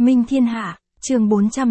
Minh Thiên Hạ, chương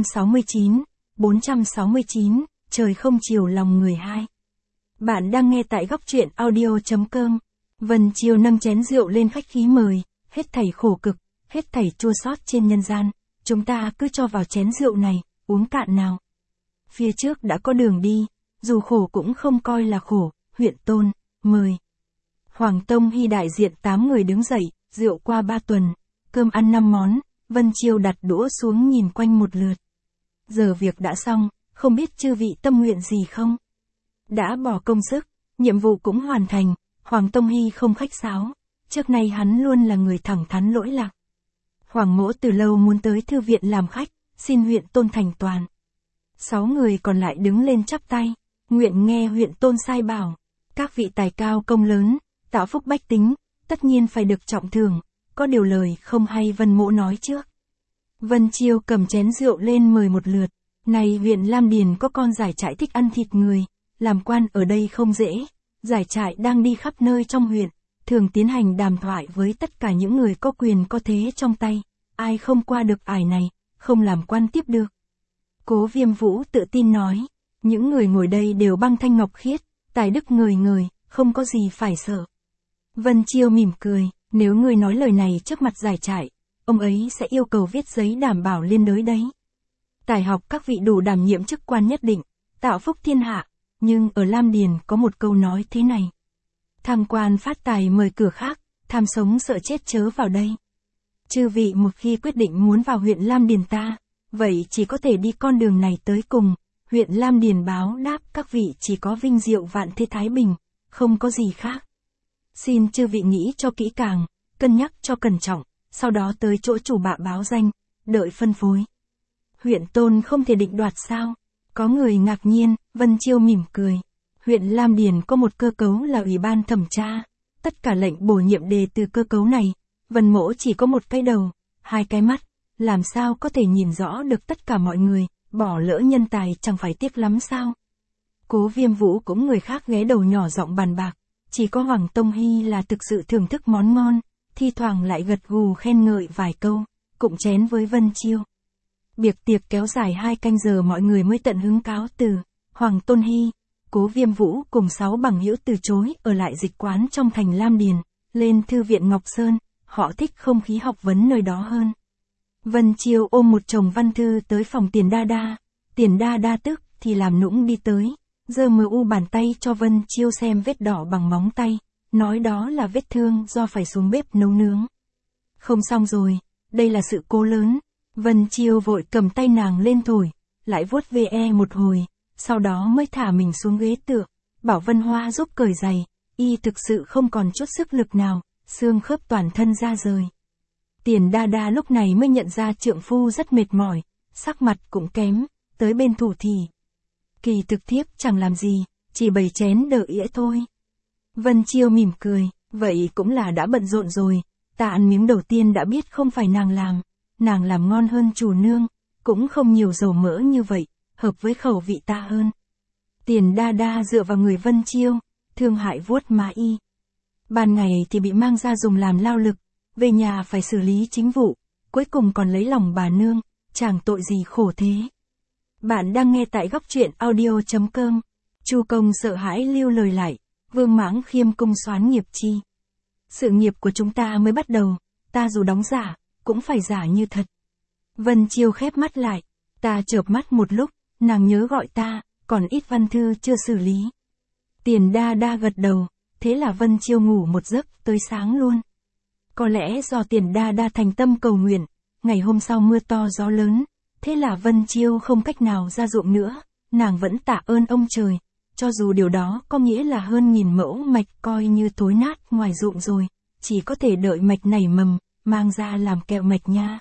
469, trời không chiều lòng người hai. Bạn đang nghe tại góc truyện audio.com. Vân Chiêu nâng chén rượu lên khách khí mời, hết thảy khổ cực, hết thảy chua xót trên nhân gian, chúng ta cứ cho vào chén rượu này, uống cạn nào. Phía trước đã có đường đi, dù khổ cũng không coi là khổ, huyện Tôn, mời. Hoàng Tông Hy đại diện 8 người đứng dậy, rượu qua 3 tuần, cơm ăn 5 món, Vân Chiêu đặt đũa xuống nhìn quanh một lượt. Giờ việc đã xong, không biết chư vị tâm nguyện gì không? Đã bỏ công sức, nhiệm vụ cũng hoàn thành, Hoàng Tông Hy không khách sáo, trước nay hắn luôn là người thẳng thắn lỗi lạc. Hoàng Mỗ từ lâu muốn tới thư viện làm khách, xin huyện Tôn thành toàn. 6 người còn lại đứng lên chắp tay, nguyện nghe huyện Tôn sai bảo, các vị tài cao công lớn, tạo phúc bách tính, tất nhiên phải được trọng thưởng, có điều lời không hay Vân Mỗ nói trước. Vân Chiêu cầm chén rượu lên mời một lượt, này huyện Lam Điền có con giải trại thích ăn thịt người, làm quan ở đây không dễ, giải trại đang đi khắp nơi trong huyện, thường tiến hành đàm thoại với tất cả những người có quyền có thế trong tay, ai không qua được ải này, không làm quan tiếp được. Cố Viêm Vũ tự tin nói, những người ngồi đây đều băng thanh ngọc khiết, tài đức ngời ngời, không có gì phải sợ. Vân Chiêu mỉm cười, nếu người nói lời này trước mặt giải trại, ông ấy sẽ yêu cầu viết giấy đảm bảo liên đới đấy. Tài học các vị đủ đảm nhiệm chức quan nhất định, tạo phúc thiên hạ, nhưng ở Lam Điền có một câu nói thế này. Thăng quan phát tài mời cửa khác, tham sống sợ chết chớ vào đây. Chư vị một khi quyết định muốn vào huyện Lam Điền ta, vậy chỉ có thể đi con đường này tới cùng, huyện Lam Điền báo đáp các vị chỉ có vinh diệu vạn thế thái bình, không có gì khác. Xin chư vị nghĩ cho kỹ càng, cân nhắc cho cẩn trọng, sau đó tới chỗ chủ bạ báo danh, đợi phân phối. Huyện Tôn không thể định đoạt sao? Có người ngạc nhiên, Vân Chiêu mỉm cười. Huyện Lam Điền có một cơ cấu là ủy ban thẩm tra, tất cả lệnh bổ nhiệm đề từ cơ cấu này, Vân Mỗ chỉ có một cái đầu, 2 cái mắt, làm sao có thể nhìn rõ được tất cả mọi người, bỏ lỡ nhân tài chẳng phải tiếc lắm sao? Cố Viêm Vũ cũng người khác ghé đầu nhỏ giọng bàn bạc, chỉ có Hoàng Tông Hy là thực sự thưởng thức món ngon, thi thoảng lại gật gù khen ngợi vài câu, cụng chén với Vân Chiêu. Biệt tiệc kéo dài 2 canh giờ mọi người mới tận hứng cáo từ, Hoàng Tôn Hy, Cố Viêm Vũ cùng 6 bằng hữu từ chối ở lại dịch quán trong thành Lam Điền, lên thư viện Ngọc Sơn, họ thích không khí học vấn nơi đó hơn. Vân Chiêu ôm một chồng văn thư tới phòng Tiền Đa Đa tức thì làm nũng đi tới, giơ mờ u bàn tay cho Vân Chiêu xem vết đỏ bằng móng tay, nói đó là vết thương do phải xuống bếp nấu nướng. Không xong rồi, đây là sự cố lớn. Vân Chiêu vội cầm tay nàng lên thổi, lại vuốt ve một hồi, sau đó mới thả mình xuống ghế tựa, bảo Vân Hoa giúp cởi giày, y thực sự không còn chút sức lực nào, xương khớp toàn thân ra rời. Tiền Đa Đa lúc này mới nhận ra trượng phu rất mệt mỏi, sắc mặt cũng kém, tới bên thủ thì. Kỳ thực thiếp chẳng làm gì, chỉ bày chén đợi ĩa thôi. Vân Chiêu mỉm cười, vậy cũng là đã bận rộn rồi, ta ăn miếng đầu tiên đã biết không phải nàng làm ngon hơn chủ nương, cũng không nhiều dầu mỡ như vậy, hợp với khẩu vị ta hơn. Tiền Đa Đa dựa vào người Vân Chiêu, thương hại vuốt má y. Ban ngày thì bị mang ra dùng làm lao lực, về nhà phải xử lý chính vụ, cuối cùng còn lấy lòng bà nương, chẳng tội gì khổ thế. Bạn đang nghe tại góc truyện audio.com. Chu Công sợ hãi lưu lời lại, Vương Mãng khiêm cung soán nghiệp chi. Sự nghiệp của chúng ta mới bắt đầu, ta dù đóng giả, cũng phải giả như thật. Vân Chiêu khép mắt lại, ta chợp mắt một lúc, nàng nhớ gọi ta, còn ít văn thư chưa xử lý. Tiền Đa Đa gật đầu, thế là Vân Chiêu ngủ một giấc tới sáng luôn. Có lẽ do Tiền Đa Đa thành tâm cầu nguyện, ngày hôm sau mưa to gió lớn, thế là Vân Chiêu không cách nào ra ruộng nữa, nàng vẫn tạ ơn ông trời, cho dù điều đó có nghĩa là hơn 1000 mẫu mạch coi như thối nát ngoài ruộng rồi, chỉ có thể đợi mạch nảy mầm, mang ra làm kẹo mạch nha.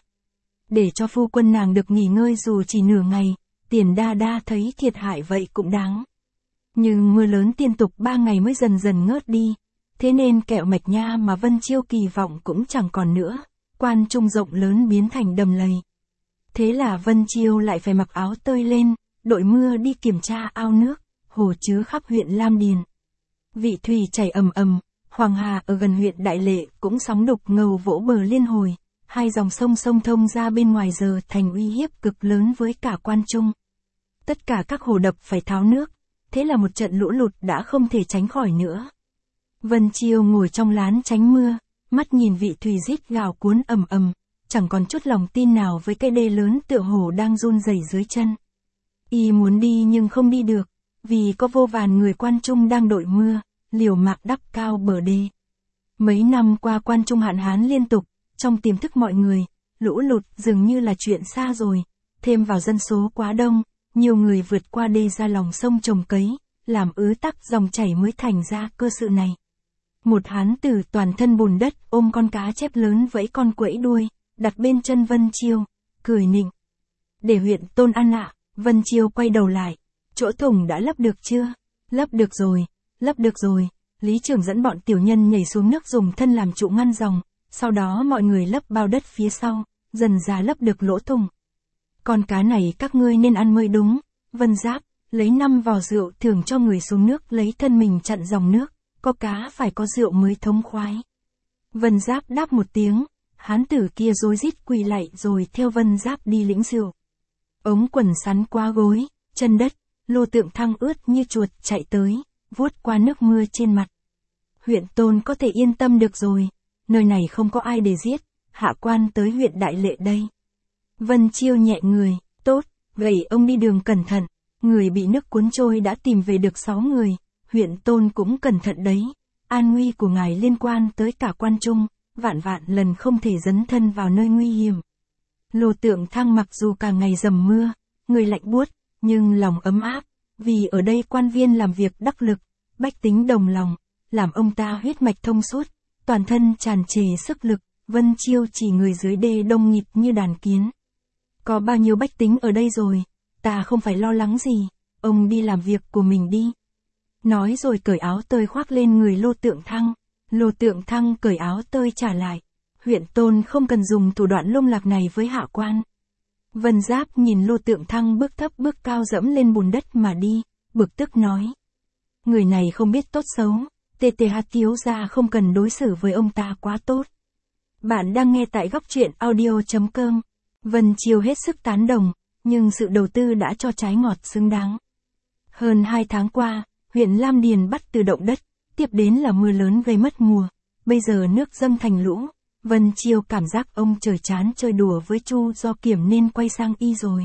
Để cho phu quân nàng được nghỉ ngơi dù chỉ nửa ngày, Tiền Đa Đa thấy thiệt hại vậy cũng đáng. Nhưng mưa lớn liên tục 3 ngày mới dần dần ngớt đi, thế nên kẹo mạch nha mà Vân Chiêu kỳ vọng cũng chẳng còn nữa, quan trung rộng lớn biến thành đầm lầy. Thế là Vân Chiêu lại phải mặc áo tơi lên, đội mưa đi kiểm tra ao nước, hồ chứa khắp huyện Lam Điền. Vị thủy chảy ầm ầm, Hoàng Hà ở gần huyện Đại Lệ cũng sóng đục ngầu vỗ bờ liên hồi, hai dòng sông sông thông ra bên ngoài giờ thành uy hiếp cực lớn với cả Quan Trung. Tất cả các hồ đập phải tháo nước, thế là một trận lũ lụt đã không thể tránh khỏi nữa. Vân Chiêu ngồi trong lán tránh mưa, mắt nhìn vị thủy rít gào cuốn ầm ầm, chẳng còn chút lòng tin nào với cái đê lớn tựa hồ đang run rẩy dưới chân. Y muốn đi nhưng không đi được, vì có vô vàn người Quan Trung đang đội mưa, liều mạng đắp cao bờ đê. Mấy năm qua Quan Trung hạn hán liên tục, trong tiềm thức mọi người, lũ lụt dường như là chuyện xa rồi, thêm vào dân số quá đông, nhiều người vượt qua đê ra lòng sông trồng cấy, làm ứ tắc dòng chảy mới thành ra cơ sự này. Một hán tử toàn thân bùn đất ôm con cá chép lớn vẫy con quẫy đuôi, đặt bên chân Vân Chiêu, cười nịnh. Để huyện Tôn ăn ạ. Vân Chiêu quay đầu lại. Chỗ thủng đã lấp được chưa? Lấp được rồi, lấp được rồi. Lý trưởng dẫn bọn tiểu nhân nhảy xuống nước dùng thân làm trụ ngăn dòng, sau đó mọi người lấp bao đất phía sau, dần ra lấp được lỗ thủng. Con cá này các ngươi nên ăn mới đúng. Vân Giáp, lấy 5 vò rượu thưởng cho người xuống nước lấy thân mình chặn dòng nước, có cá phải có rượu mới thống khoái. Vân Giáp đáp một tiếng, hán tử kia rối rít quỳ lạy rồi theo Vân Giáp đi lĩnh rượu. Ống quần sắn qua gối, chân đất, Lô Tượng Thăng ướt như chuột chạy tới, vuốt qua nước mưa trên mặt. Huyện Tôn có thể yên tâm được rồi, nơi này không có ai để giết, hạ quan tới huyện Đại Lệ đây. Vân Chiêu nhẹ người, tốt, vậy ông đi đường cẩn thận, người bị nước cuốn trôi đã tìm về được 6 người, huyện Tôn cũng cẩn thận đấy, an nguy của ngài liên quan tới cả Quan Trung, vạn vạn lần không thể dấn thân vào nơi nguy hiểm. Lô Tượng Thăng mặc dù cả ngày dầm mưa, người lạnh buốt, nhưng lòng ấm áp, vì ở đây quan viên làm việc đắc lực, bách tính đồng lòng, làm ông ta huyết mạch thông suốt, toàn thân tràn trề sức lực. Vân Chiêu chỉ người dưới đê đông nghịt như đàn kiến. Có bao nhiêu bách tính ở đây rồi, ta không phải lo lắng gì, ông đi làm việc của mình đi. Nói rồi cởi áo tơi khoác lên người Lô Tượng Thăng, Lô Tượng Thăng cởi áo tơi trả lại. Huyện Tôn không cần dùng thủ đoạn lung lạc này với hạ quan. Vân Giáp nhìn Lô Tượng Thăng bước thấp bước cao dẫm lên bùn đất mà đi, bực tức nói. Người này không biết tốt xấu, TTH thiếu gia không cần đối xử với ông ta quá tốt. Bạn đang nghe tại góc truyện audio.com. Vân Chiêu hết sức tán đồng, nhưng sự đầu tư đã cho trái ngọt xứng đáng. Hơn 2 tháng qua, huyện Lam Điền bắt từ động đất, tiếp đến là mưa lớn gây mất mùa, bây giờ nước dâng thành lũ. Vân Chiêu cảm giác ông trời chán chơi đùa với Chu Do Kiểm nên quay sang y rồi.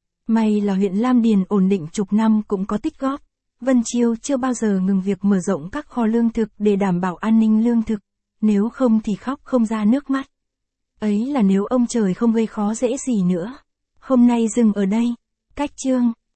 May là huyện Lam Điền ổn định chục năm cũng có tích góp. Vân Chiêu chưa bao giờ ngừng việc mở rộng các kho lương thực để đảm bảo an ninh lương thực, nếu không thì khóc không ra nước mắt. Ấy là nếu ông trời không gây khó dễ gì nữa. Hôm nay dừng ở đây. Cách chương